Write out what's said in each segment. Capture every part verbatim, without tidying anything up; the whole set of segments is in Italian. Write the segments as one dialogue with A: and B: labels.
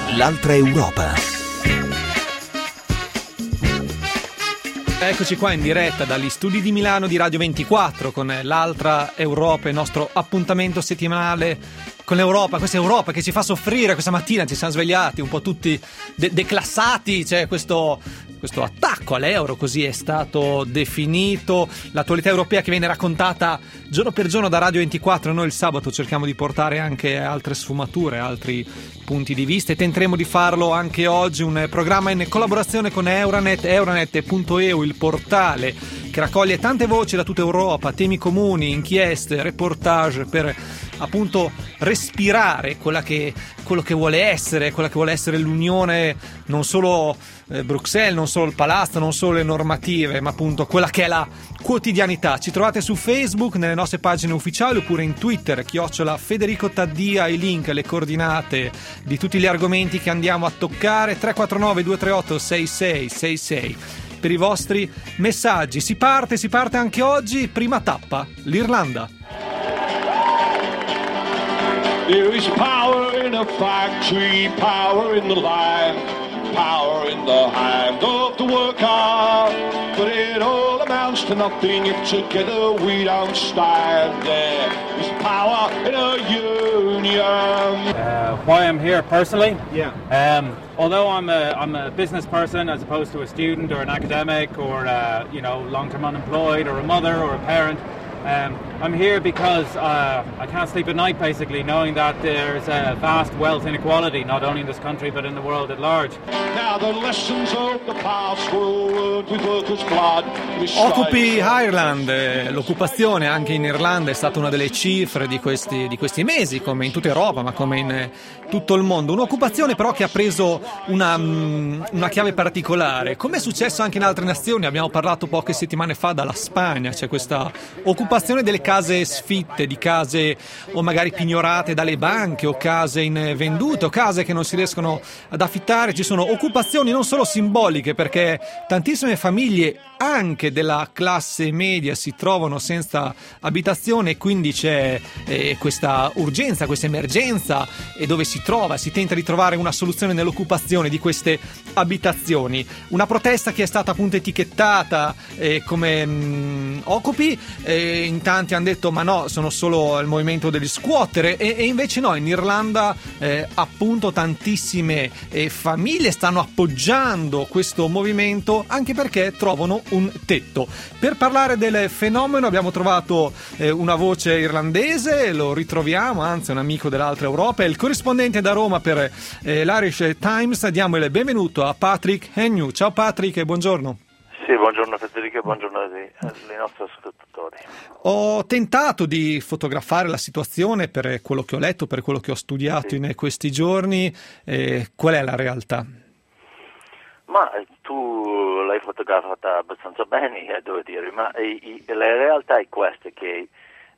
A: L'altra Europa.
B: Eccoci qua in diretta dagli studi di Milano di Radio ventiquattro con l'Altra Europa, il nostro appuntamento settimanale con l'Europa, questa Europa che ci fa soffrire. Questa mattina ci siamo svegliati un po' tutti de- declassati, c'è questo, questo attacco all'euro, così è stato definito, l'attualità europea che viene raccontata giorno per giorno da Radio ventiquattro. Noi il sabato cerchiamo di portare anche altre sfumature, altri punti di vista, e tenteremo di farlo anche oggi. Un programma in collaborazione con Euranet, euranet punto e u, il portale che raccoglie tante voci da tutta Europa, temi comuni, inchieste, reportage per appunto respirare quella che, quello che vuole essere, quella che vuole essere l'Unione, non solo eh, Bruxelles, non solo il palazzo, non solo le normative, ma appunto quella che è la quotidianità. Ci trovate su Facebook, nelle nostre pagine ufficiali, oppure in Twitter, chiocciola Federico Taddia, i link, le coordinate di tutti gli argomenti che andiamo a toccare, tre quattro nove due tre otto sei sei sei sei per i vostri messaggi. Si parte, si parte anche oggi, prima tappa, l'Irlanda.
C: There is power in a factory, power in the line, power in the hand of the worker, but it all amounts to nothing if together we don't stand. There is power in a union.
D: Uh, why I'm here personally?
C: Yeah.
D: Um, although I'm a I'm a business person as opposed to a student or an academic or uh, you know long-term unemployed or a mother or a parent. Um, I'm here because uh, I can't sleep at night, basically, knowing that there's a vast wealth inequality, not only in this country but in the world at large.
C: Now the lessons of the past were learned with workers' blood.
B: Occupy Ireland, eh, l'occupazione anche in Irlanda è stata una delle cifre di questi, di questi mesi, come in tutta Europa, ma come in eh, tutto il mondo. Un'occupazione però che ha preso una, um, una chiave particolare, come è successo anche in altre nazioni. Abbiamo parlato poche settimane fa dalla Spagna, c'è questa occupazione delle case sfitte, di case o magari pignorate dalle banche, o case invendute, o case che non si riescono ad affittare. Ci sono occupazioni non solo simboliche, perché tantissime famiglie anche della classe media si trovano senza abitazione, e quindi c'è eh, questa urgenza, questa emergenza, e dove si trova, si tenta di trovare una soluzione nell'occupazione di queste abitazioni. Una protesta che è stata appunto etichettata eh, come mh, Occupy, eh, in tanti hanno detto ma no, sono solo il movimento degli squatter, e, e invece no, in Irlanda eh, appunto tantissime eh, famiglie stanno appoggiando questo movimento, anche perché trovano un tetto. Per parlare del fenomeno abbiamo trovato eh, una voce irlandese, lo ritroviamo, anzi un amico dell'Altra Europa, è il corrispondente da Roma per eh, l'Irish Times. Diamo il benvenuto a Patrick Agnew. Ciao Patrick e buongiorno.
E: Sì, buongiorno Federico e buongiorno ai, ai nostri ascoltatori.
B: Ho tentato di fotografare la situazione per quello che ho letto, per quello che ho studiato sì. in questi giorni. Eh, qual è la realtà?
E: Ma tu l'hai fotografata abbastanza bene, eh, devo dire, ma i, i, la realtà è questa, che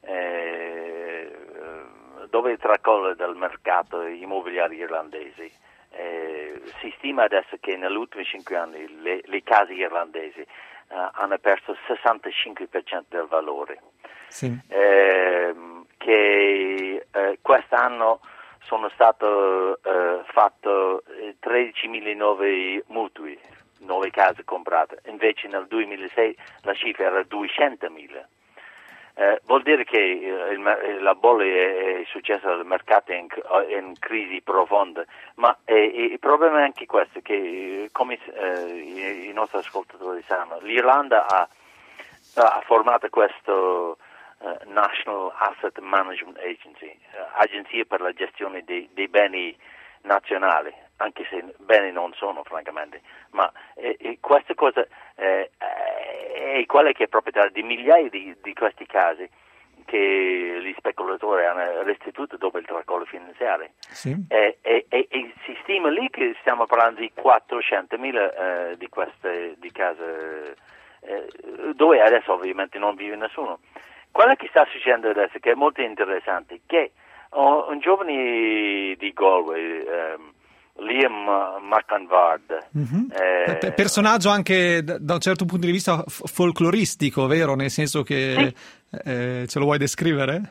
E: eh, dove tracolla del mercato immobiliare irlandese, eh, si stima adesso che negli ultimi cinque anni le, le case irlandesi eh, hanno perso il sessantacinque per cento del valore,
B: sì.
E: eh, che eh, quest'anno sono stato eh, fatto tredicimila nuovi mutui, nuove case comprate, invece nel duemilasei la cifra era duecentomila. Eh, vuol dire che eh, il, la bolla è, è successa al mercato in, in crisi profonda, ma eh, il problema è anche questo, che come eh, i, i nostri ascoltatori sanno, l'Irlanda ha, ha formato questo Uh, National Asset Management Agency, uh, agenzia per la gestione dei, dei beni nazionali, anche se beni non sono francamente, ma eh, eh, questa cosa eh, è quella che è proprietaria di migliaia di, di questi casi che gli speculatori hanno restituito dopo il tracollo finanziario.
B: Sì.
E: E, e, e, e si stima lì che stiamo parlando di quattrocentomila eh, di queste di case eh, dove adesso ovviamente non vive nessuno. Quello che sta succedendo adesso, che è molto interessante, che un, un giovane di Galway, ehm, Liam McAnvard,
B: mm-hmm.
E: eh,
B: P- personaggio anche da, da un certo punto di vista f- folcloristico, vero? Nel senso che
E: sì.
B: eh, ce lo vuoi descrivere?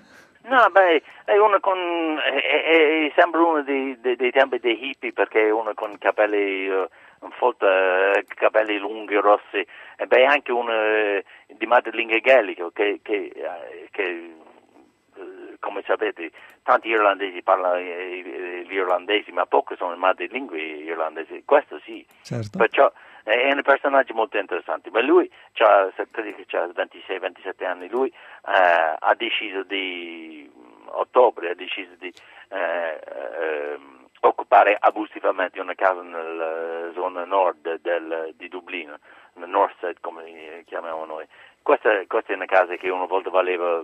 E: No, beh, è uno con, è, è, sembra uno dei, dei, dei tempi dei hippie, perché è uno con capelli, uh, folta, uh, capelli lunghi, rossi, e beh, anche uno uh, di madrelingua gaelico, che, che, uh, che uh, come sapete, tanti irlandesi parlano uh, l'irlandese, ma pochi sono madrelingui irlandesi, questo sì,
B: certo.
E: Perciò è un personaggio molto interessante, ma lui c'ha, credo che ha ventisei ventisette anni, lui eh, ha deciso di, ottobre, ha deciso di eh, eh, occupare abusivamente una casa nella zona nord del, di Dublino, nel North Side come chiamiamo noi. Questa, questa è una casa che una volta valeva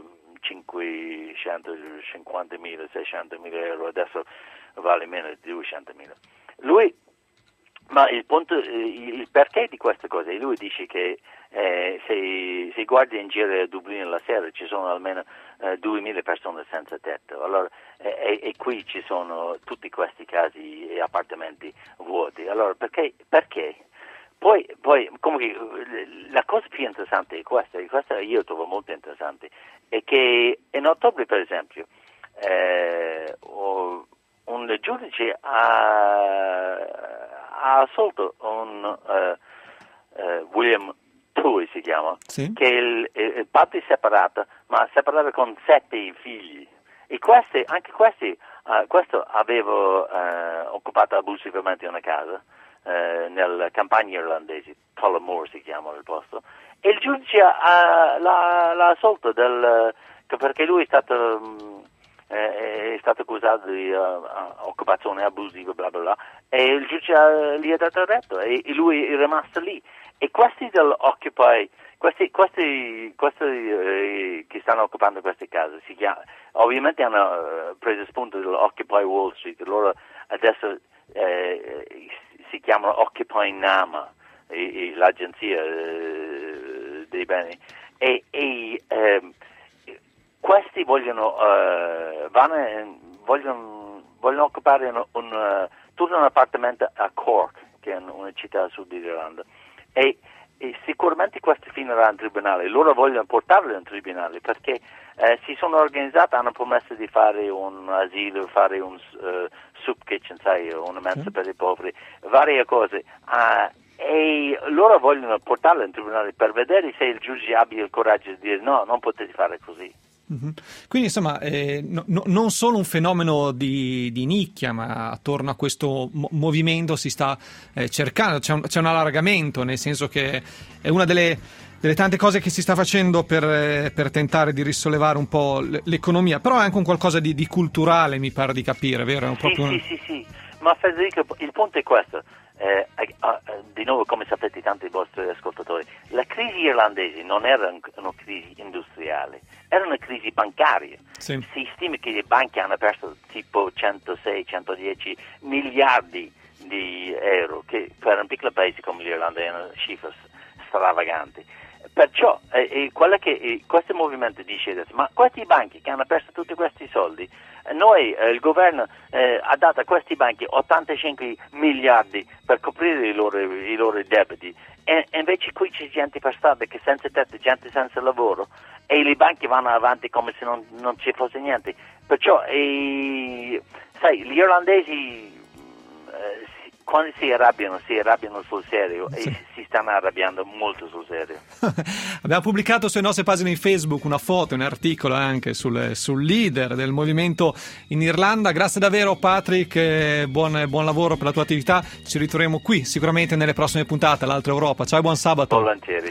E: cinquecentocinquantamila, seicentomila euro, adesso vale meno di duecentomila. Lui Ma il punto, il perché di questa cosa, lui dice che eh, se, se guardi in giro a Dublino la sera ci sono almeno eh, duemila persone senza tetto, allora, eh, e, e qui ci sono tutti questi casi e appartamenti vuoti, allora perché? perché? Poi, poi comunque, la cosa più interessante è questa, e questa io trovo molto interessante, è che in ottobre per esempio eh, un giudice ha ha assolto un uh, uh, William Tui si chiama,
B: sì.
E: che è il, il padre separato, ma separato con sette figli, e questi, anche questi, uh, questo aveva uh, occupato abusivamente una casa uh, nella campagna irlandese, Tullamore si chiama il posto, e il giudice uh, l'ha, l'ha assolto del, uh, perché lui è stato um, è stato accusato di uh, occupazione abusiva, bla bla bla, e il giudice uh, gli ha dato retto e, e lui è rimasto lì. E questi dell'Occupy, questi, questi, questi uh, che stanno occupando queste case, si chiama, ovviamente hanno uh, preso spunto dell'Occupy Wall Street, loro adesso uh, si chiamano Occupy Nama, e, e l'agenzia uh, dei beni, e, e um, questi vogliono, uh, vanno, vogliono, vogliono occupare un, un, uh, tutto un appartamento a Cork, che è una città a sud d'Irlanda, e, e sicuramente questi finiranno in tribunale. Loro vogliono portarlo in tribunale perché uh, si sono organizzati, hanno promesso di fare un asilo, fare un uh, soup kitchen, sai, una mensa sì. per i poveri, varie cose. Uh, e loro vogliono portarlo in tribunale per vedere se il giudice abbia il coraggio di dire no, non potete fare così.
B: Mm-hmm. Quindi insomma eh, no, no, non solo un fenomeno di, di nicchia, ma attorno a questo mo- movimento si sta eh, cercando, c'è un, c'è un allargamento, nel senso che è una delle, delle tante cose che si sta facendo per, eh, per tentare di risollevare un po' l- l'economia, però è anche un qualcosa di, di culturale, mi pare di capire, vero? È un
E: sì,
B: proprio...
E: sì, sì, sì, ma Federico, il punto è questo. Eh, eh, eh, di nuovo, come sapete tanti dei vostri ascoltatori, la crisi irlandese non era un, una crisi industriale, era una crisi bancaria.
B: Sì.
E: Si stima che le banche hanno perso tipo centosei centodieci miliardi di euro, che per un piccolo paese come l'Irlanda è una cifra stravaganti. Perciò eh, eh, quello che eh, questo movimento dice adesso, ma questi banchi che hanno perso tutti questi soldi, eh, noi eh, il governo eh, ha dato a questi banchi ottantacinque miliardi per coprire i loro, i loro debiti, e, e invece qui c'è gente per strada che senza tetto, gente senza lavoro, e le banche vanno avanti come se non, non ci fosse niente. Perciò eh, sai, gli irlandesi eh, quando si arrabbiano, si arrabbiano sul serio, sì. E si stanno arrabbiando molto sul serio.
B: Abbiamo pubblicato sulle nostre pagine di Facebook una foto, un articolo anche sul, sul leader del movimento in Irlanda. Grazie davvero Patrick, eh, buon, buon lavoro per la tua attività. Ci ritroveremo qui sicuramente nelle prossime puntate all'Altra Europa. Ciao e buon sabato.
E: Volentieri.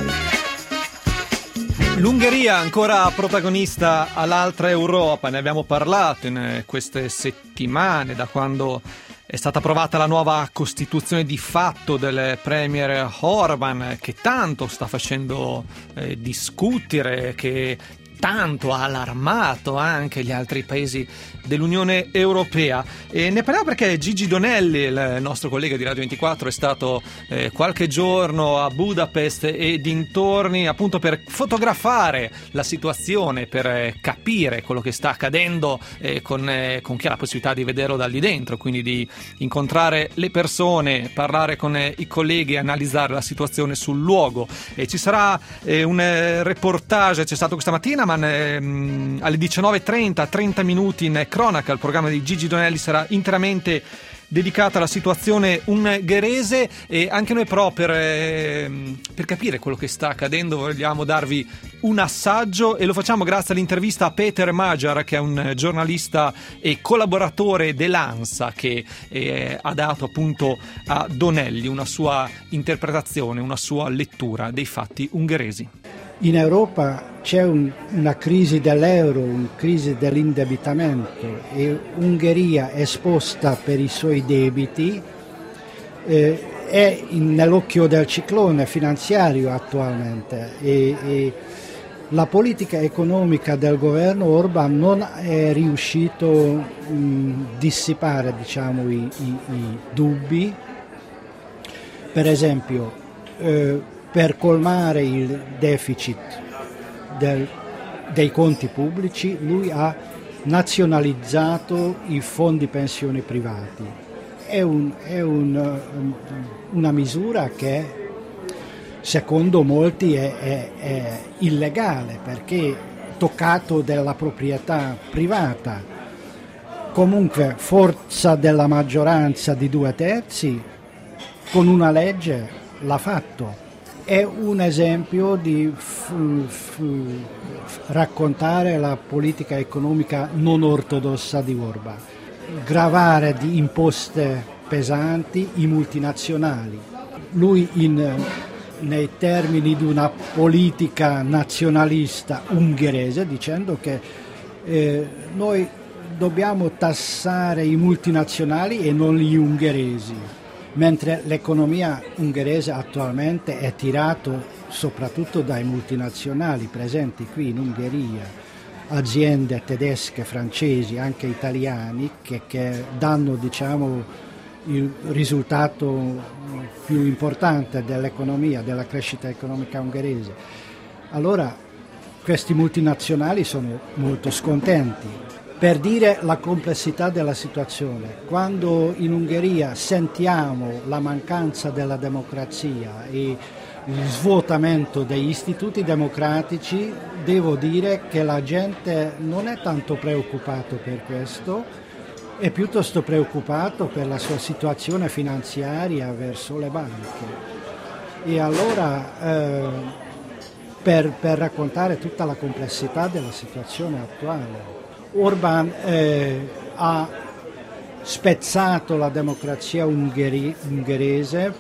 B: L'Ungheria ancora protagonista all'Altra Europa, ne abbiamo parlato in queste settimane, da quando è stata approvata la nuova Costituzione di fatto del Premier Orban, che tanto sta facendo eh, discutere, che tanto ha allarmato anche gli altri paesi dell'Unione Europea. E ne parliamo perché Gigi Donelli, il nostro collega di Radio ventiquattro, è stato eh, qualche giorno a Budapest e dintorni appunto per fotografare la situazione, per eh, capire quello che sta accadendo eh, con, eh, con chi ha la possibilità di vederlo da lì dentro, quindi di incontrare le persone, parlare con eh, i colleghi e analizzare la situazione sul luogo. E ci sarà eh, un eh, reportage, c'è stato questa mattina, ma Orban ehm, alle diciannove e trenta, trenta minuti in cronaca. Il programma di Gigi Donelli sarà interamente dedicata alla situazione ungherese, e anche noi però per, eh, per capire quello che sta accadendo vogliamo darvi un assaggio, e lo facciamo grazie all'intervista a Peter Magyar, che è un giornalista e collaboratore dell'ANSA, che eh, ha dato appunto a Donelli una sua interpretazione, una sua lettura dei fatti ungheresi.
A: In Europa c'è un, una crisi dell'euro, una crisi dell'indebitamento, e Ungheria, esposta per i suoi debiti, eh, è in, nell'occhio del ciclone finanziario attualmente, e, e la politica economica del governo Orban non è riuscito a dissipare, diciamo, i, i, i dubbi. Per esempio, eh, per colmare il deficit del, dei conti pubblici, lui ha nazionalizzato i fondi pensioni privati. È, un, è un, una misura che secondo molti è, è, è illegale, perché toccato della proprietà privata. Comunque, forza della maggioranza di due terzi, con una legge l'ha fatto. È un esempio di f- f- raccontare la politica economica non ortodossa di Orban. Gravare di imposte pesanti i multinazionali. Lui in, nei termini di una politica nazionalista ungherese, dicendo che eh, noi dobbiamo tassare i multinazionali e non gli ungheresi, mentre l'economia ungherese attualmente è tirato soprattutto dai multinazionali presenti qui in Ungheria, aziende tedesche, francesi, anche italiani, che, che danno, diciamo, il risultato più importante dell'economia, della crescita economica ungherese. Allora questi multinazionali sono molto scontenti. Per dire la complessità della situazione, quando in Ungheria sentiamo la mancanza della democrazia e il svuotamento degli istituti democratici, devo dire che la gente non è tanto preoccupato per questo, è piuttosto preoccupato per la sua situazione finanziaria verso le banche. E allora, eh, per, per raccontare tutta la complessità della situazione attuale, Orban eh, ha spezzato la democrazia ungheri, ungherese,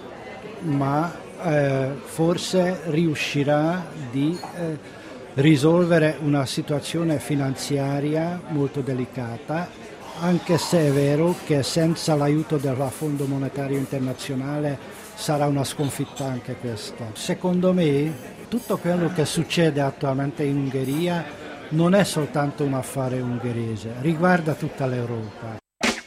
A: ma eh, forse riuscirà di eh, risolvere una situazione finanziaria molto delicata, anche se è vero che senza l'aiuto del Fondo Monetario Internazionale sarà una sconfitta anche questa. Secondo me tutto quello che succede attualmente in Ungheria non è soltanto un affare ungherese, riguarda tutta l'Europa.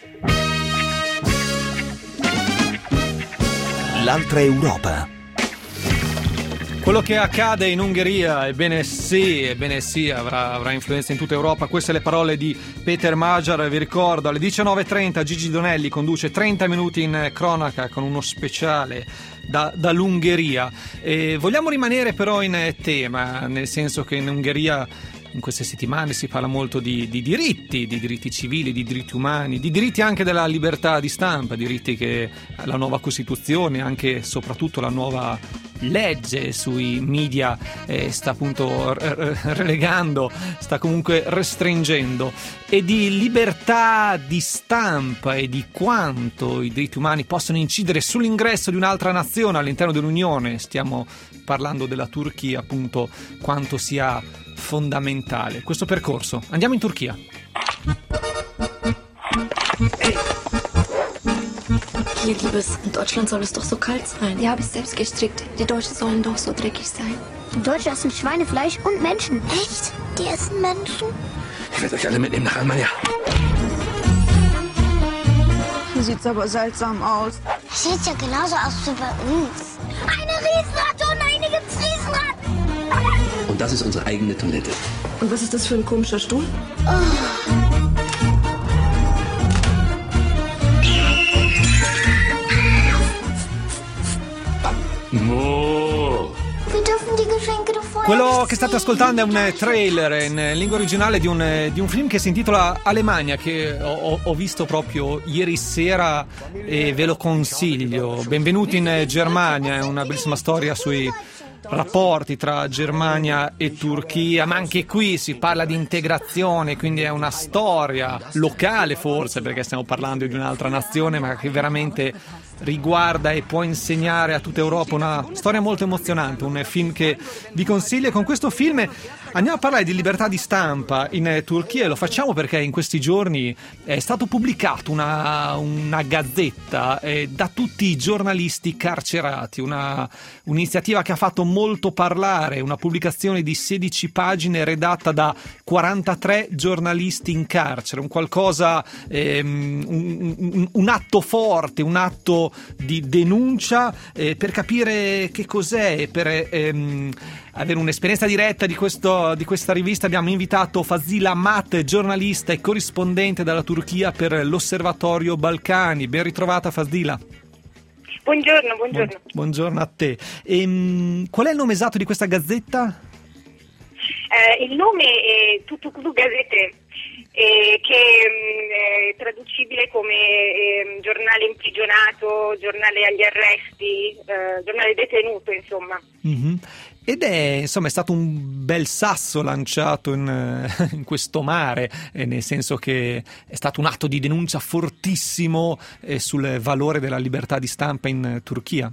F: L'altra Europa.
B: Quello che accade in Ungheria, ebbene sì, ebbene sì, avrà, avrà influenza in tutta Europa. Queste le parole di Peter Magyar. Vi ricordo, alle diciannove e trenta Gigi Donelli conduce trenta minuti in cronaca con uno speciale da, dall'Ungheria. E vogliamo rimanere però in tema, nel senso che in Ungheria in queste settimane si parla molto di, di diritti, di diritti civili, di diritti umani, di diritti anche della libertà di stampa, diritti che la nuova Costituzione, anche e soprattutto la nuova legge sui media eh, sta appunto relegando, sta comunque restringendo, e di libertà di stampa e di quanto i diritti umani possono incidere sull'ingresso di un'altra nazione all'interno dell'Unione. Stiamo parlando della Turchia, appunto, quanto sia fondamentale questo percorso. Andiamo in Turchia.
G: Hier, Liebes, in Deutschland soll es doch so kalt sein. Die habe ich selbst gestrickt. Die Deutschen sollen doch so dreckig sein.
H: Die Deutschen essen Schweinefleisch und Menschen. Echt? Die essen Menschen?
F: Ich werde euch alle mitnehmen nach Almania.
I: Hier sieht's aber seltsam aus.
H: Das sieht ja genauso aus wie bei uns. Eine Riesenratte und eine gibt's Riesenratten.
F: Und das ist unsere eigene Toilette.
G: Und was ist das für ein komischer Stuhl?
H: Oh.
F: Oh.
H: Wir dürfen die Geschenke davor
B: Quello che state ascoltando è un trailer in lingua originale di un, di un film che si intitola Alemania, che ho, ho visto proprio ieri sera e ve lo consiglio. Benvenuti in Germania, è una bellissima storia sui rapporti tra Germania e Turchia, ma anche qui si parla di integrazione, quindi è una storia locale forse, perché stiamo parlando di un'altra nazione, ma che veramente riguarda e può insegnare a tutta Europa, una storia molto emozionante, un film che vi consiglio. E con questo film andiamo a parlare di libertà di stampa in Turchia, e lo facciamo perché in questi giorni è stato pubblicato una, una gazzetta eh, da tutti i giornalisti carcerati, una, un'iniziativa che ha fatto molto parlare, una pubblicazione di sedici pagine redatta da quarantatré giornalisti in carcere, un qualcosa, ehm, un, un, un atto forte, un atto di denuncia eh, per capire che cos'è, per ehm, avere un'esperienza diretta di, questo, di questa rivista abbiamo invitato Fazila Mat, giornalista e corrispondente dalla Turchia per l'Osservatorio Balcani. Ben ritrovata Fazila.
J: Buongiorno, buongiorno.
B: Buongiorno a te. E, qual è il nome esatto di questa gazzetta?
J: Eh, il nome è Tutuklu Gazete, eh, che è traducibile come eh, giornale imprigionato, giornale agli arresti, eh, giornale detenuto, insomma. Mm-hmm.
B: Ed è, insomma, è stato un bel sasso lanciato in, in questo mare, eh, nel senso che è stato un atto di denuncia fortissimo eh, sul valore della libertà di stampa in Turchia.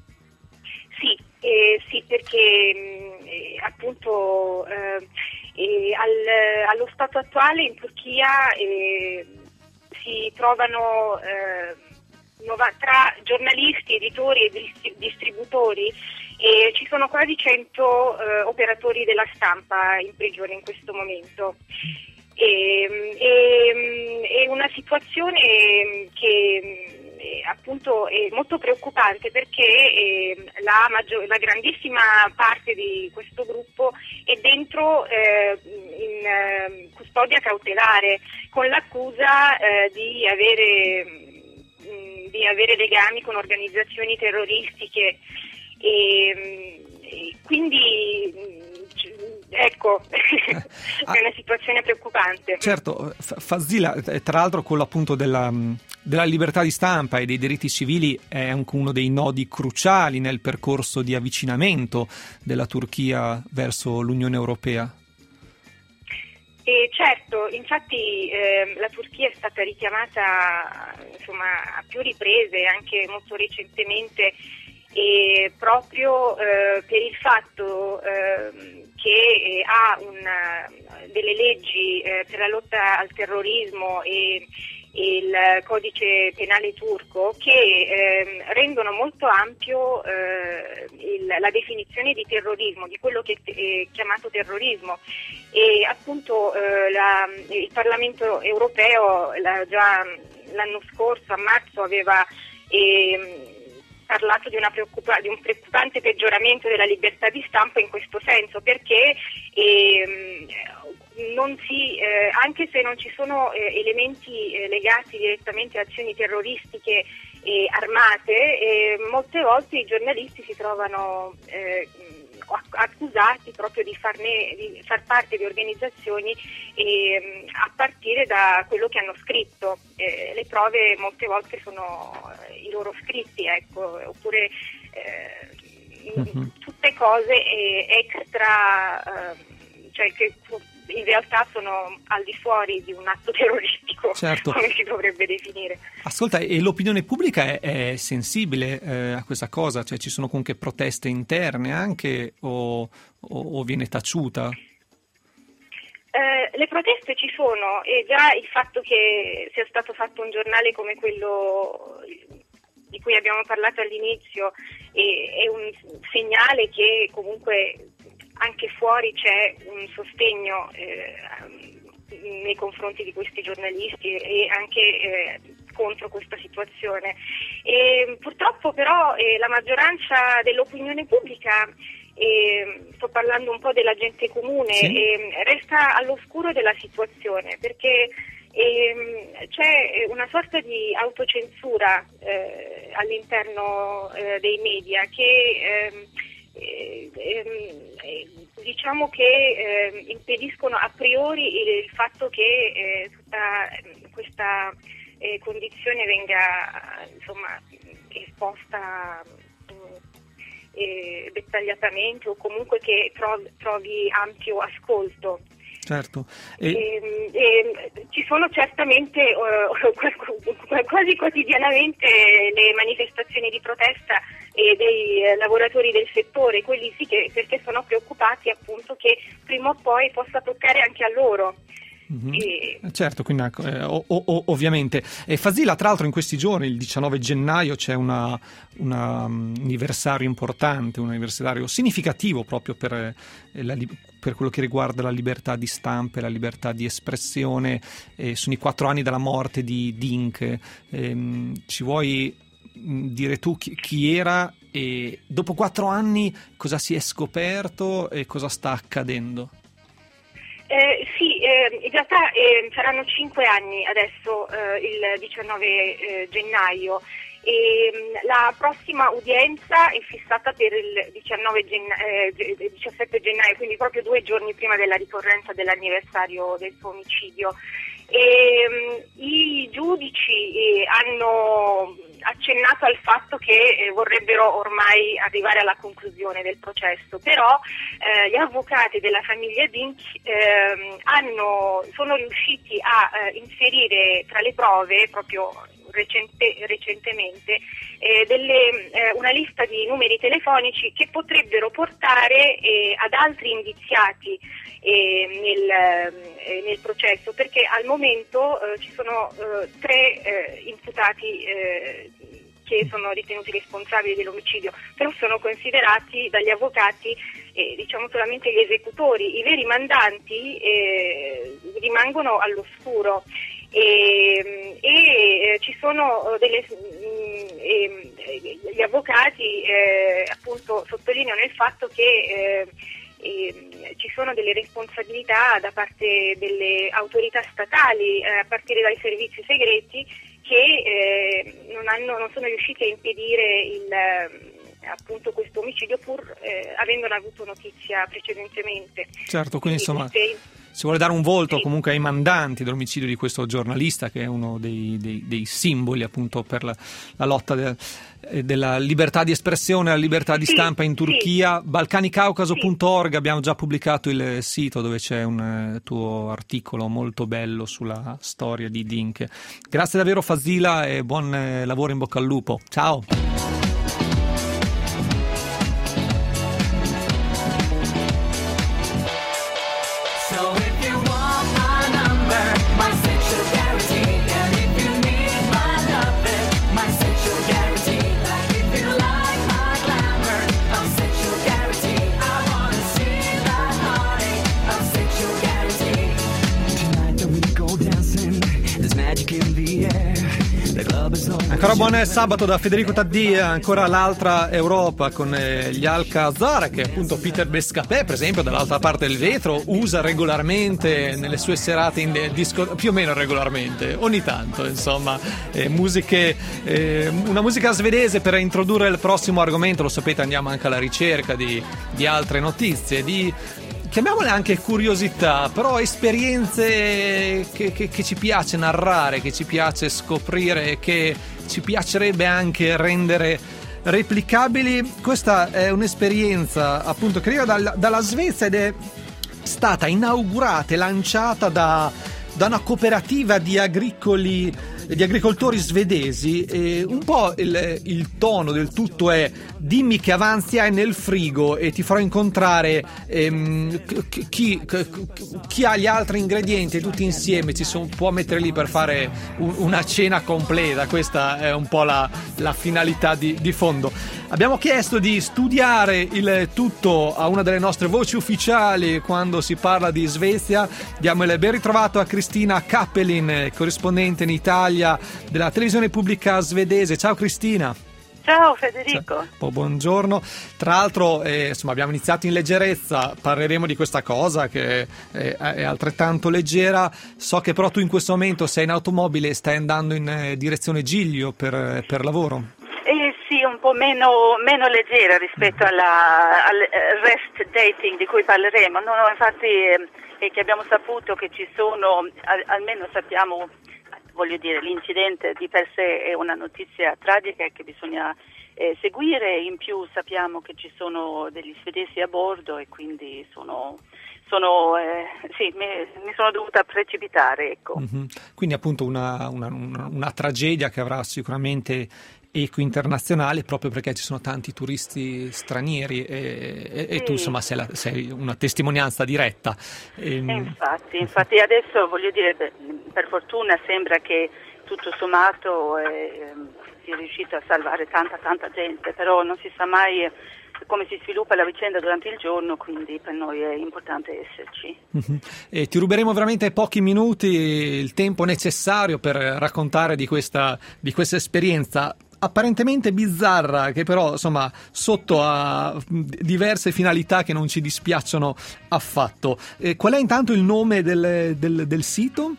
J: Sì, eh, sì, perché eh, appunto eh, eh, al, allo stato attuale in Turchia eh, si trovano eh, nova, tra giornalisti, editori e distributori. E ci sono quasi cento eh, operatori della stampa in prigione in questo momento. E, e, è una situazione che eh, appunto è molto preoccupante, perché eh, la, maggior, la grandissima parte di questo gruppo è dentro eh, in eh, custodia cautelare, con l'accusa eh, di avere, mh, di avere legami con organizzazioni terroristiche. E, e quindi ecco è una situazione preoccupante.
B: Certo, Fazila, tra l'altro quello appunto della, della libertà di stampa e dei diritti civili è anche uno dei nodi cruciali nel percorso di avvicinamento della Turchia verso l'Unione Europea.
J: E certo, infatti eh, la Turchia è stata richiamata insomma a più riprese, anche molto recentemente, e proprio eh, per il fatto eh, che eh, ha una, delle leggi eh, per la lotta al terrorismo e, e il codice penale turco che eh, rendono molto ampio eh, il, la definizione di terrorismo, di quello che è chiamato terrorismo. E appunto eh, la, il Parlamento europeo la, già l'anno scorso a marzo aveva eh, parlato di, una preoccupa- di un preoccupante peggioramento della libertà di stampa in questo senso, perché ehm, non si, eh, anche se non ci sono eh, elementi eh, legati direttamente a azioni terroristiche eh, armate, eh, molte volte i giornalisti si trovano eh, accusati proprio di, farne, di far parte di organizzazioni eh, a partire da quello che hanno scritto. Eh, le prove molte volte sono i loro scritti, ecco, oppure eh, uh-huh. tutte cose eh, extra, eh, cioè che in realtà sono al di fuori di un atto terroristico, certo. Come si dovrebbe definire.
B: Ascolta, e l'opinione pubblica è, è sensibile eh, a questa cosa? Cioè ci sono comunque proteste interne anche o, o, o viene taciuta?
J: Eh, le proteste ci sono, e già il fatto che sia stato fatto un giornale come quello di cui abbiamo parlato all'inizio è, è un segnale che comunque anche fuori c'è un sostegno eh, nei confronti di questi giornalisti e anche eh, contro questa situazione. E, purtroppo però eh, la maggioranza dell'opinione pubblica, eh, sto parlando un po' della gente comune, sì. eh, resta all'oscuro della situazione, perché eh, c'è una sorta di autocensura eh, all'interno eh, dei media che eh, eh, eh, diciamo che eh, impediscono a priori il, il fatto che eh, tutta questa eh, condizione venga insomma esposta eh, dettagliatamente o comunque che trovi, trovi ampio ascolto.
B: Certo. E...
J: E, e, ci sono certamente uh, quasi quotidianamente le manifestazioni di protesta e dei eh, lavoratori del settore, quelli sì che perché sono preoccupati appunto che prima o poi possa toccare anche a loro.
B: Mm-hmm. E... Certo, quindi eh, o, o, ovviamente. E Fazila, tra l'altro in questi giorni, il diciannove gennaio, c'è una, una, un anniversario importante, un anniversario significativo proprio per, eh, la, per quello che riguarda la libertà di stampa e la libertà di espressione. Eh, sono i quattro anni dalla morte di Dink. Eh, ci vuoi dire tu chi, chi era e dopo quattro anni cosa si è scoperto e cosa sta accadendo?
J: Eh, sì, eh, in realtà eh, saranno cinque anni adesso, eh, il diciannove eh, gennaio, e mh, la prossima udienza è fissata per il diciannove genna- eh, diciassette gennaio, quindi proprio due giorni prima della ricorrenza dell'anniversario del suo omicidio. E, mh, i giudici eh, hanno accennato al fatto che eh, vorrebbero ormai arrivare alla conclusione del processo, però eh, gli avvocati della famiglia Dink eh, hanno, sono riusciti a eh, inserire tra le prove proprio recente, recentemente eh, delle, eh, una lista di numeri telefonici che potrebbero portare eh, ad altri indiziati eh, nel, eh, nel processo, perché al momento eh, ci sono eh, tre eh, imputati eh, che sono ritenuti responsabili dell'omicidio, però sono considerati dagli avvocati eh, diciamo solamente gli esecutori. I veri mandanti eh, rimangono all'oscuro e, e eh, ci sono delle mh, eh, gli avvocati eh, appunto sottolineano il fatto che eh, eh, ci sono delle responsabilità da parte delle autorità statali eh, a partire dai servizi segreti che eh, non, hanno, non sono riusciti a impedire il, eh, appunto questo omicidio pur eh, avendone avuto notizia precedentemente.
B: Certo, quindi insomma
J: se,
B: si vuole dare un volto
J: sì.
B: comunque ai mandanti dell'omicidio di questo giornalista che è uno dei, dei, dei simboli appunto per la, la lotta de, della libertà di espressione e la libertà di
J: sì,
B: stampa in Turchia.
J: Sì.
B: balcani caucaso punto org, abbiamo già pubblicato il sito dove c'è un uh, tuo articolo molto bello sulla storia di Dink. Grazie davvero Fazila e buon eh, lavoro, in bocca al lupo. Ciao. Ancora buon sabato da Federico Taddì, ancora l'altra Europa con eh, gli Alcazar che appunto Peter Bescapè per esempio dall'altra parte del vetro usa regolarmente nelle sue serate in disco, più o meno regolarmente, ogni tanto insomma, eh, musiche, eh, una musica svedese per introdurre il prossimo argomento. Lo sapete, andiamo anche alla ricerca di, di altre notizie, di chiamiamole anche curiosità, però esperienze che, che, che ci piace narrare, che ci piace scoprire, che ci piacerebbe anche rendere replicabili. Questa è un'esperienza appunto che arriva dal, dalla Svezia ed è stata inaugurata e lanciata da, da una cooperativa di agricoli di agricoltori svedesi. E un po' il, il tono del tutto è: dimmi che avanzi hai nel frigo e ti farò incontrare ehm, chi, chi, chi ha gli altri ingredienti, tutti insieme ci si può mettere lì per fare un, una cena completa. Questa è un po' la, la finalità di, di fondo. Abbiamo chiesto di studiare il tutto a una delle nostre voci ufficiali quando si parla di Svezia. Diamo il ben ritrovato a Cristina Kappelin, corrispondente in Italia della televisione pubblica svedese. Ciao Cristina.
K: Ciao Federico.
B: Ciao. Buongiorno. Tra l'altro eh, insomma abbiamo iniziato in leggerezza, parleremo di questa cosa che è, è altrettanto leggera. So che però tu in questo momento sei in automobile e stai andando in eh, direzione Giglio per, per lavoro.
K: Eh sì, un un po' meno, meno leggera rispetto alla, al rest dating di cui parleremo. No, no, infatti è che abbiamo saputo che ci sono, al, almeno sappiamo, voglio dire, l'incidente di per sé è una notizia tragica che bisogna eh, seguire, in più sappiamo che ci sono degli svedesi a bordo e quindi sono... Sono, eh, sì, mi, mi sono dovuta precipitare, ecco.
B: Mm-hmm. Quindi appunto una, una, una, una tragedia che avrà sicuramente eco internazionale proprio perché ci sono tanti turisti stranieri e, e, sì. e tu insomma sei, la, sei una testimonianza diretta. E,
K: infatti, infatti adesso voglio dire, per fortuna sembra che tutto sommato eh, si è riuscito a salvare tanta tanta gente, però non si sa mai come si sviluppa la vicenda durante il giorno, quindi per noi è importante esserci.
B: Mm-hmm. E ti ruberemo veramente pochi minuti, il tempo necessario per raccontare di questa, di questa esperienza apparentemente bizzarra, che però insomma sotto a diverse finalità che non ci dispiacciono affatto. E qual è intanto il nome del, del, del sito?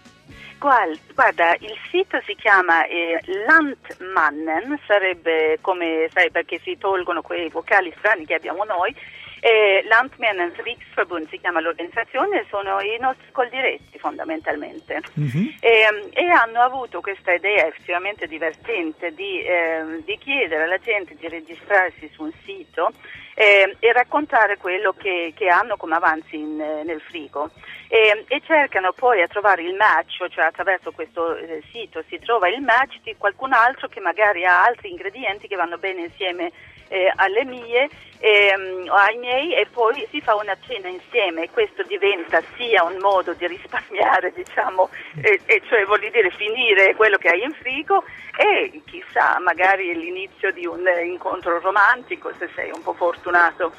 K: Guarda, il sito si chiama eh, Lantmannen, sarebbe come, sai, perché si tolgono quei vocali strani che abbiamo noi. Eh, Lantmannens Riksförbund si chiama l'organizzazione, sono i nostri coldiretti fondamentalmente. Mm-hmm. E, e hanno avuto questa idea effettivamente divertente di, eh, di chiedere alla gente di registrarsi su un sito eh, e raccontare quello che, che hanno come avanzi in, nel frigo. E, e cercano poi a trovare il match, cioè attraverso questo eh, sito si trova il match di qualcun altro che magari ha altri ingredienti che vanno bene insieme eh, alle mie ehm, o ai miei, e poi si fa una cena insieme, e questo diventa sia un modo di risparmiare, diciamo, e, e cioè voglio dire finire quello che hai in frigo, e chissà magari l'inizio di un incontro romantico se sei un po' fortunato.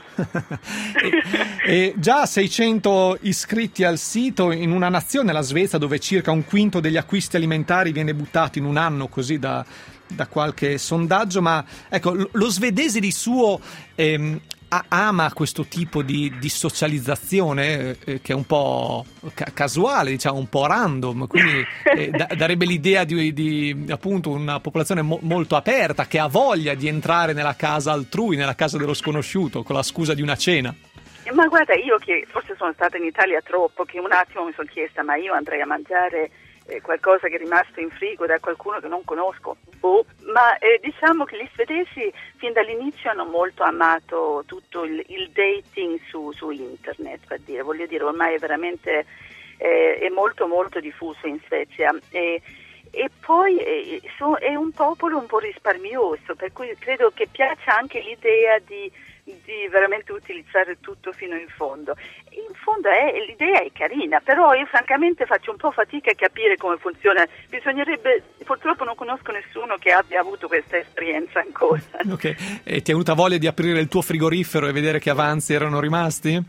B: e, e già seicento iscritti al sito in una nazione, la Svezia, dove circa un quinto degli acquisti alimentari viene buttato in un anno, così da, da qualche sondaggio, ma ecco, lo, lo svedese di suo ehm, ama questo tipo di, di socializzazione eh, che è un po' ca- casuale, diciamo un po' random, quindi eh, da- darebbe l'idea di, di appunto una popolazione mo- molto aperta che ha voglia di entrare nella casa altrui, nella casa dello sconosciuto, con la scusa di una cena.
K: Ma guarda, io che forse sono stata in Italia troppo, che un attimo mi sono chiesta, ma io andrei a mangiare eh, qualcosa che è rimasto in frigo da qualcuno che non conosco? Boh. Ma eh, diciamo che gli svedesi fin dall'inizio hanno molto amato tutto il, il dating su, su internet, per dire, voglio dire, ormai è veramente eh, è molto molto diffuso in Svezia. E, E poi eh, so, è un popolo un po' risparmioso, per cui credo che piaccia anche l'idea di, di veramente utilizzare tutto fino in fondo. In fondo è, l'idea è carina, però io francamente faccio un po' fatica a capire come funziona. Bisognerebbe, purtroppo non conosco nessuno che abbia avuto questa esperienza ancora.
B: Ok, e ti è venuta voglia di aprire il tuo frigorifero e vedere che avanzi erano rimasti?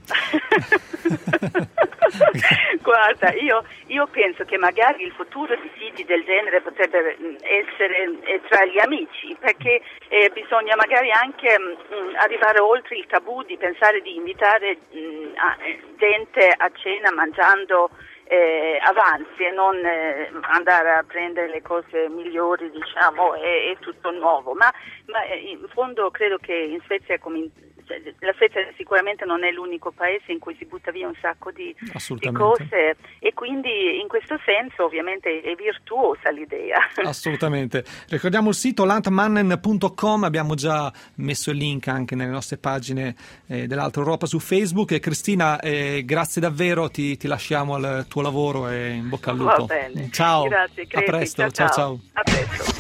K: Guarda, io, io penso che magari il futuro di siti del genere potrebbe essere eh, tra gli amici, perché eh, bisogna magari anche mh, arrivare oltre il tabù di pensare di invitare mh, a, gente a cena mangiando eh, avanzi e non eh, andare a prendere le cose migliori, diciamo, e, e tutto nuovo. Ma, ma in fondo credo che in Svezia come in, la Svezia sicuramente non è l'unico paese in cui si butta via un sacco di, di cose, e quindi in questo senso ovviamente è virtuosa l'idea.
B: Assolutamente. Ricordiamo il sito lantmannen punto com, abbiamo già messo il link anche nelle nostre pagine eh, dell'Altra Europa su Facebook. E Cristina, eh, grazie davvero, ti, ti lasciamo al tuo lavoro e in bocca al lupo.
K: Va bene.
B: Ciao.
K: Grazie,
B: a presto.
K: Ciao, ciao.
B: ciao.
K: A presto.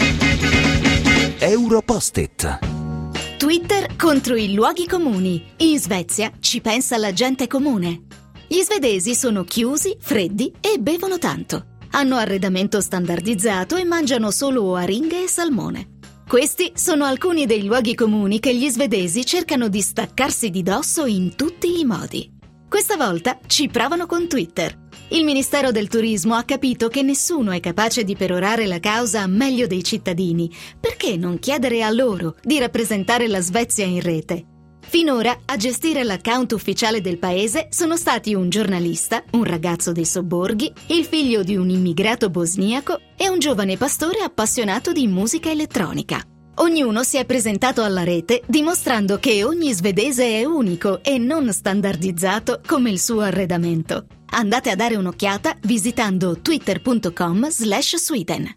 F: Europost-it.
L: Twitter contro i luoghi comuni. In Svezia ci pensa la gente comune. Gli svedesi sono chiusi, freddi e bevono tanto. Hanno arredamento standardizzato e mangiano solo aringhe e salmone. Questi sono alcuni dei luoghi comuni che gli svedesi cercano di staccarsi di dosso in tutti i modi. Questa volta ci provano con Twitter. Il Ministero del Turismo ha capito che nessuno è capace di perorare la causa meglio dei cittadini. Perché non chiedere a loro di rappresentare la Svezia in rete? Finora a gestire l'account ufficiale del paese sono stati un giornalista, un ragazzo dei sobborghi, il figlio di un immigrato bosniaco e un giovane pastore appassionato di musica elettronica. Ognuno si è presentato alla rete dimostrando che ogni svedese è unico e non standardizzato come il suo arredamento. Andate a dare un'occhiata visitando twitter punto com slash Sweden.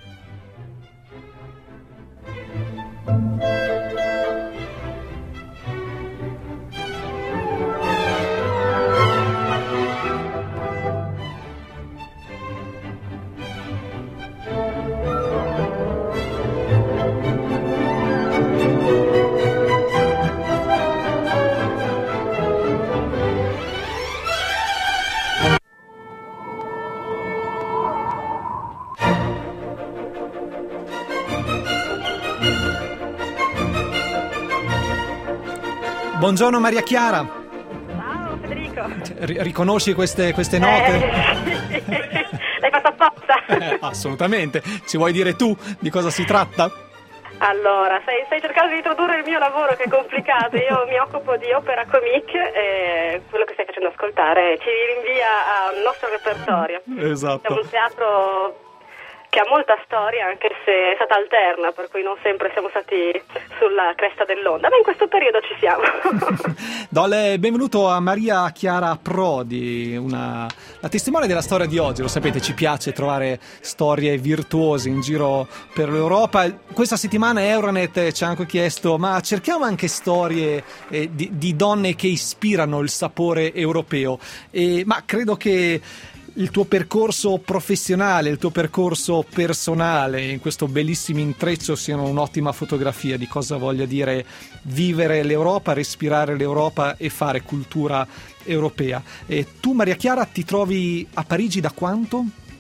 B: Buongiorno Maria Chiara.
M: Ciao Federico.
B: R- riconosci queste, queste note?
M: Eh, l'hai fatto apposta?
B: Eh, assolutamente. Ci vuoi dire tu di cosa si tratta?
M: Allora, stai, stai cercando di introdurre il mio lavoro che è complicato. Io mi occupo di opera comique e quello che stai facendo ascoltare ci rinvia al nostro repertorio.
B: Esatto.
M: È un teatro che ha molta storia, anche se è stata alterna, per cui non sempre siamo stati sulla cresta dell'onda, ma in questo periodo ci siamo.
B: Do il benvenuto a Maria Chiara Prodi, una, la testimone della storia di oggi. Lo sapete, ci piace trovare storie virtuose in giro per l'Europa. Questa settimana Euronet ci ha anche chiesto, ma cerchiamo anche storie eh, di, di donne che ispirano il sapore europeo. E, ma credo che il tuo percorso professionale, il tuo percorso personale in questo bellissimo intreccio siano un'ottima fotografia di cosa voglia dire vivere l'Europa, respirare l'Europa e fare cultura europea. E tu, Maria Chiara, ti trovi a Parigi da quanto?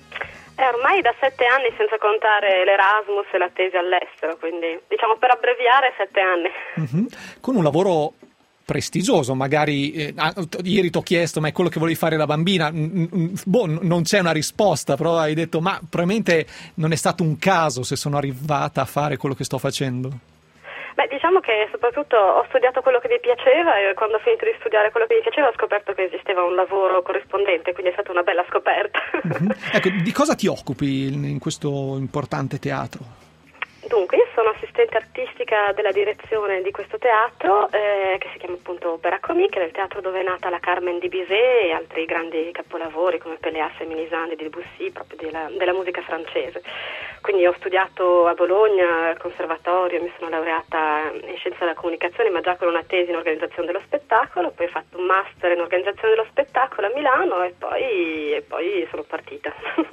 M: È ormai da sette anni, senza contare l'Erasmus e la tesi all'estero, quindi diciamo per abbreviare sette anni. Mm-hmm.
B: Con un lavoro prestigioso, magari eh, ieri ti ho chiesto ma è quello che volevi fare da bambina, boh, non c'è una risposta, però hai detto ma probabilmente non è stato un caso se sono arrivata a fare quello che sto facendo.
M: Beh, diciamo che soprattutto ho studiato quello che mi piaceva e quando ho finito di studiare quello che mi piaceva ho scoperto che esisteva un lavoro corrispondente, quindi è stata una bella scoperta.
B: Mm-hmm. Ecco, di cosa ti occupi in questo importante teatro?
M: Dunque, io sono assistente artistica della direzione di questo teatro eh, che si chiama appunto Opera Comique, è il teatro dove è nata la Carmen di Bizet e altri grandi capolavori come Pelléas e Mélisande di Debussy, proprio della, della musica francese. Quindi ho studiato a Bologna al conservatorio, mi sono laureata in scienza della comunicazione, ma già con una tesi in organizzazione dello spettacolo, poi ho fatto un master in organizzazione dello spettacolo a Milano e poi, e poi sono partita.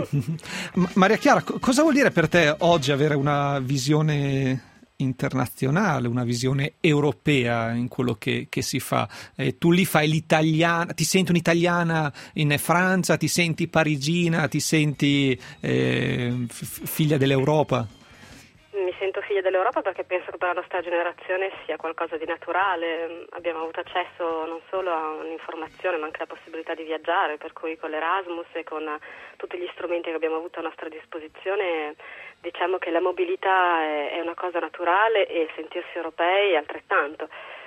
B: Maria Chiara, cosa vuol dire per te oggi avere una visione internazionale, una visione europea in quello che, che si fa? Eh, tu lì fai l'italiana, ti senti un'italiana in Francia, ti senti parigina, ti senti eh, f- figlia dell'Europa?
M: Mi sento figlia dell'Europa perché penso che per la nostra generazione sia qualcosa di naturale. Abbiamo avuto accesso non solo a un'informazione ma anche alla possibilità di viaggiare, per cui con l'Erasmus e con tutti gli strumenti che abbiamo avuto a nostra disposizione diciamo che la mobilità è una cosa naturale e sentirsi europei altrettanto.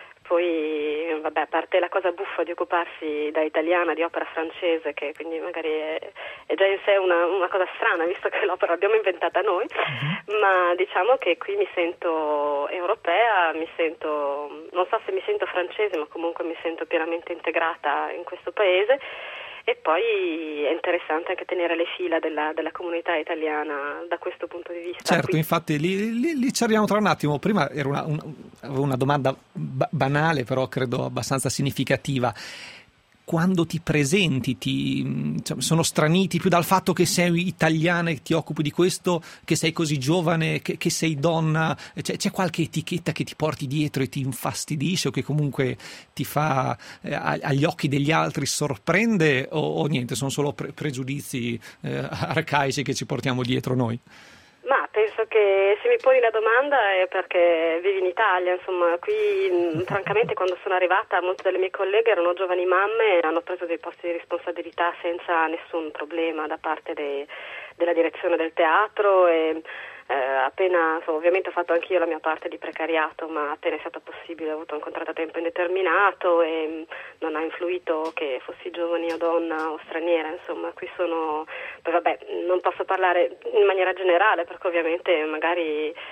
M: Poi, vabbè, a parte la cosa buffa di occuparsi da italiana di opera francese, che quindi magari è, è già in sé una, una cosa strana, visto che l'opera l'abbiamo inventata noi, uh-huh. Ma diciamo che qui mi sento europea, mi sento, non so se mi sento francese, ma comunque mi sento pienamente integrata in questo paese. E poi è interessante anche tenere le fila della, della comunità italiana da questo punto di vista.
B: Certo,
M: Quindi...
B: infatti lì, lì, lì ci arriviamo tra un attimo. Prima era una, un, una domanda ba- banale, però credo abbastanza significativa. Quando ti presenti, ti, cioè, sono straniti più dal fatto che sei italiana e ti occupi di questo, che sei così giovane, che, che sei donna? C'è, c'è qualche etichetta che ti porti dietro e ti infastidisce o che comunque ti fa, eh, agli occhi degli altri, sorprende o, o niente, sono solo pre- pregiudizi eh, arcaici che ci portiamo dietro noi?
M: Ma penso che se mi poni la domanda è perché vivi in Italia, insomma, qui francamente quando sono arrivata molte delle mie colleghe erano giovani mamme e hanno preso dei posti di responsabilità senza nessun problema da parte de, della direzione del teatro e eh, appena, insomma, ovviamente ho fatto anch'io la mia parte di precariato, ma appena è stato possibile ho avuto un contratto a tempo indeterminato e non ha influito che fossi giovane o donna o straniera, insomma, qui sono, poi vabbè, non posso parlare in maniera generale perché ovviamente magari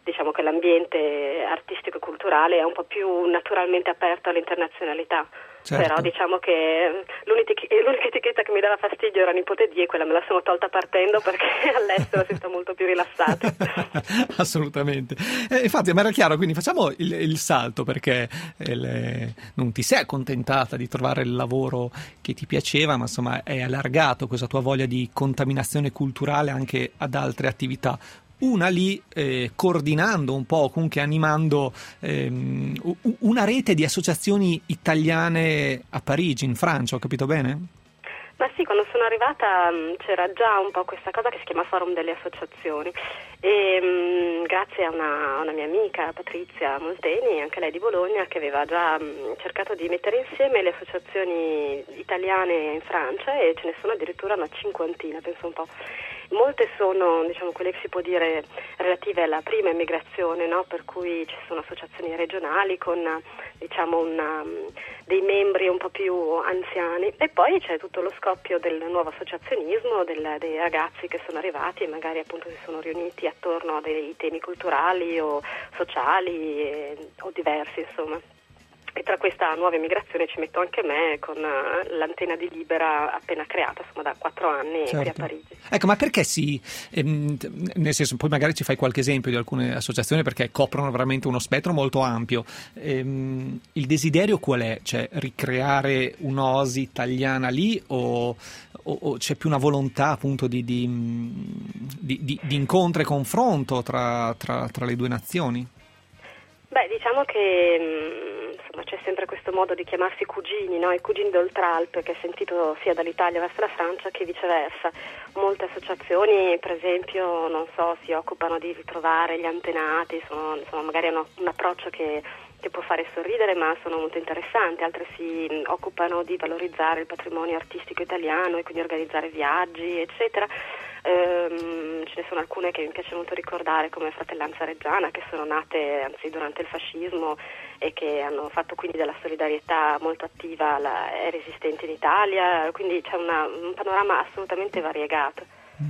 M: diciamo che l'ambiente artistico e culturale è un po' più naturalmente aperto all'internazionalità.
B: Certo.
M: Però diciamo che l'unica, l'unica etichetta che mi dava fastidio era nipote di, e quella me la sono tolta partendo, perché all'estero si sta molto più rilassati.
B: Assolutamente. Eh, infatti, ma era chiaro, quindi facciamo il, il salto, perché il, non ti sei accontentata di trovare il lavoro che ti piaceva, ma insomma hai allargato questa tua voglia di contaminazione culturale anche ad altre attività. Una lì eh, coordinando un po', comunque animando ehm, una rete di associazioni italiane a Parigi, in Francia, ho capito bene?
M: Ma sì, quando sono arrivata mh, c'era già un po' questa cosa che si chiama Forum delle Associazioni, e mh, grazie a una, a una mia amica, Patrizia Molteni, anche lei di Bologna, che aveva già mh, cercato di mettere insieme le associazioni italiane in Francia, e ce ne sono addirittura una cinquantina, penso un po'. Molte sono, diciamo, quelle che si può dire relative alla prima immigrazione, no? Per cui ci sono associazioni regionali con, diciamo, una, dei membri un po' più anziani, e poi c'è tutto lo scoppio del nuovo associazionismo, del, dei ragazzi che sono arrivati e magari appunto si sono riuniti attorno a dei temi culturali o sociali e, o diversi, insomma. E tra questa nuova immigrazione ci metto anche me, con uh, l'antenna di Libera appena creata, insomma, da quattro anni, certo, qui a Parigi.
B: Ecco, ma perché si, ehm, nel senso, poi magari ci fai qualche esempio di alcune associazioni, perché coprono veramente uno spettro molto ampio. Ehm, il desiderio qual è? Cioè, ricreare un'oasi italiana lì, o, o, o c'è più una volontà appunto di, di, di, di, di incontro e confronto tra, tra, tra le due nazioni?
M: Beh, diciamo che insomma c'è sempre questo modo di chiamarsi cugini, no? I cugini d'Oltralpe, che è sentito sia dall'Italia verso la Francia che viceversa. Molte associazioni, per esempio, non so, si occupano di ritrovare gli antenati, sono, insomma, magari hanno un approccio che, che può fare sorridere, ma sono molto interessanti. Altre si occupano di valorizzare il patrimonio artistico italiano e quindi organizzare viaggi, eccetera. Um, ce ne sono alcune che mi piace molto ricordare, come Fratellanza Reggiana, che sono nate anzi durante il fascismo e che hanno fatto quindi della solidarietà molto attiva alla, e resistente in Italia, quindi c'è una, un panorama assolutamente variegato.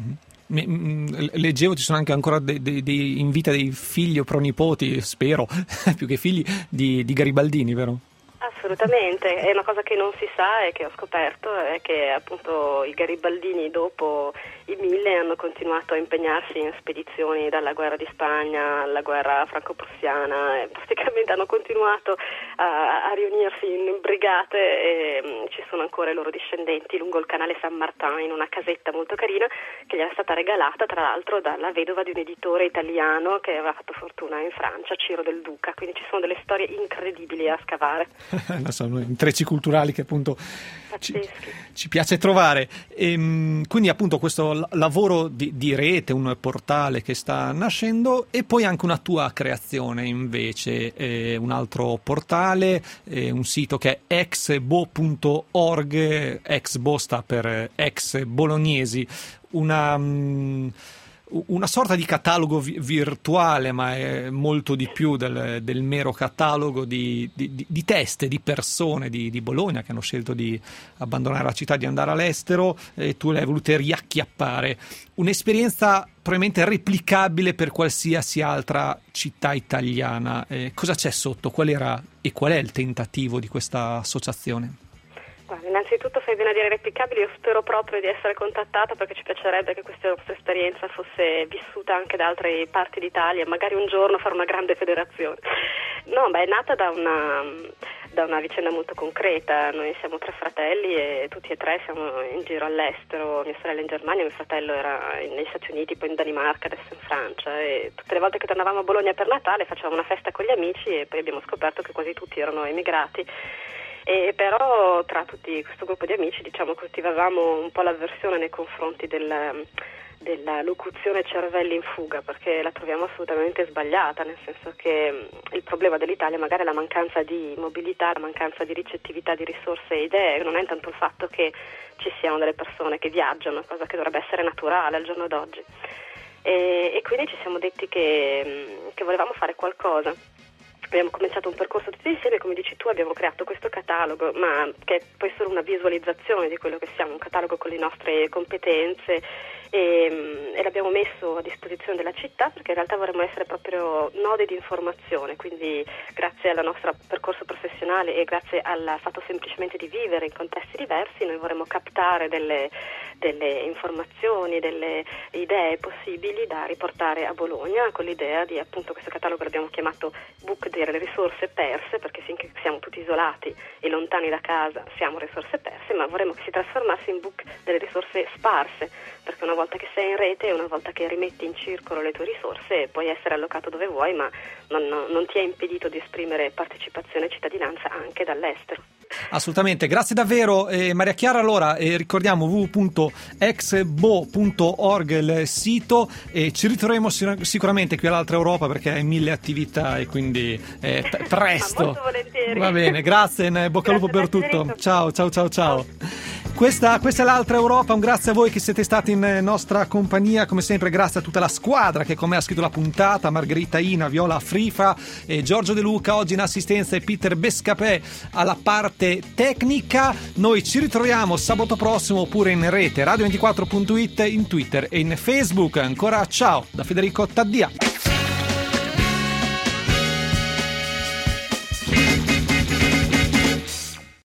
B: Mm-hmm. Leggevo ci sono anche ancora dei, dei, dei, in vita dei figli o pronipoti, spero, più che figli, di, di Garibaldini, vero?
M: Assolutamente, è una cosa che non si sa e che ho scoperto, è che appunto i Garibaldini dopo i mille hanno continuato a impegnarsi in spedizioni dalla guerra di Spagna alla guerra franco-prussiana, e praticamente hanno continuato a, a riunirsi in brigate, e um, ci sono ancora i loro discendenti lungo il canale San Martin, in una casetta molto carina che gli era stata regalata tra l'altro dalla vedova di un editore italiano che aveva fatto fortuna in Francia, Ciro del Duca, quindi ci sono delle storie incredibili a scavare.
B: Sono intrecci culturali che appunto ci, ci piace trovare, e quindi appunto questo lavoro di, di rete, un portale che sta nascendo, e poi anche una tua creazione invece, eh, un altro portale, eh, un sito che è exbo punto org, exbo sta per ex bolognesi, una mh, una sorta di catalogo vi- virtuale, ma è molto di più del, del mero catalogo di, di, di teste, di persone di, di Bologna che hanno scelto di abbandonare la città, di andare all'estero, e tu le hai volute riacchiappare. Un'esperienza probabilmente replicabile per qualsiasi altra città italiana. Eh, cosa c'è sotto? Qual era e qual è il tentativo di questa associazione?
M: Guarda, innanzitutto fai bene a dire replicabili, io spero proprio di essere contattata, perché ci piacerebbe che questa nostra esperienza fosse vissuta anche da altre parti d'Italia, magari un giorno fare una grande federazione. No, beh, è nata da una, da una vicenda molto concreta. Noi siamo tre fratelli e tutti e tre siamo in giro all'estero, mia sorella in Germania, mio fratello era negli Stati Uniti, poi in Danimarca, adesso in Francia, e tutte le volte che tornavamo a Bologna per Natale facevamo una festa con gli amici, e poi abbiamo scoperto che quasi tutti erano emigrati. E però tra tutti questo gruppo di amici, diciamo, coltivavamo un po' l'avversione nei confronti del, della locuzione cervelli in fuga, perché la troviamo assolutamente sbagliata, nel senso che il problema dell'Italia magari è la mancanza di mobilità, la mancanza di ricettività di risorse e idee, non è tanto il fatto che ci siano delle persone che viaggiano, cosa che dovrebbe essere naturale al giorno d'oggi. E, e quindi ci siamo detti che, che volevamo fare qualcosa. Abbiamo cominciato un percorso tutti insieme, come dici tu abbiamo creato questo catalogo, ma che è poi solo una visualizzazione di quello che siamo, un catalogo con le nostre competenze e, e l'abbiamo messo a disposizione della città perché in realtà vorremmo essere proprio nodi di informazione, quindi grazie al nostro percorso professionale e grazie al fatto semplicemente di vivere in contesti diversi noi vorremmo captare delle, delle informazioni, delle idee possibili da riportare a Bologna con l'idea di appunto questo catalogo l'abbiamo chiamato book delle risorse perse, perché finché siamo tutti isolati e lontani da casa siamo risorse perse, ma vorremmo che si trasformasse in book delle risorse sparse, perché una volta che sei in rete e una volta che rimetti in circolo le tue risorse puoi essere allocato dove vuoi, ma non, non ti è impedito di esprimere partecipazione e cittadinanza anche dall'estero.
B: Assolutamente, grazie davvero eh, Maria Chiara. Allora eh, ricordiamo w w w punto exbo punto org il sito e ci ritroveremo sicur- sicuramente qui all'Altra Europa perché hai mille attività e quindi eh, t- presto.
M: Molto volentieri.
B: Va bene, grazie, in bocca al lupo per tutto. Ciao, ciao, ciao, ciao. Questa, questa è l'Altra Europa, un grazie a voi che siete stati in nostra compagnia, come sempre grazie a tutta la squadra che come ha scritto la puntata, Margherita Ina, Viola Frifa e Giorgio De Luca oggi in assistenza e Peter Bescapè alla parte tecnica. Noi ci ritroviamo sabato prossimo oppure in rete radio ventiquattro punto it, in Twitter e in Facebook. Ancora ciao da Federico Taddia.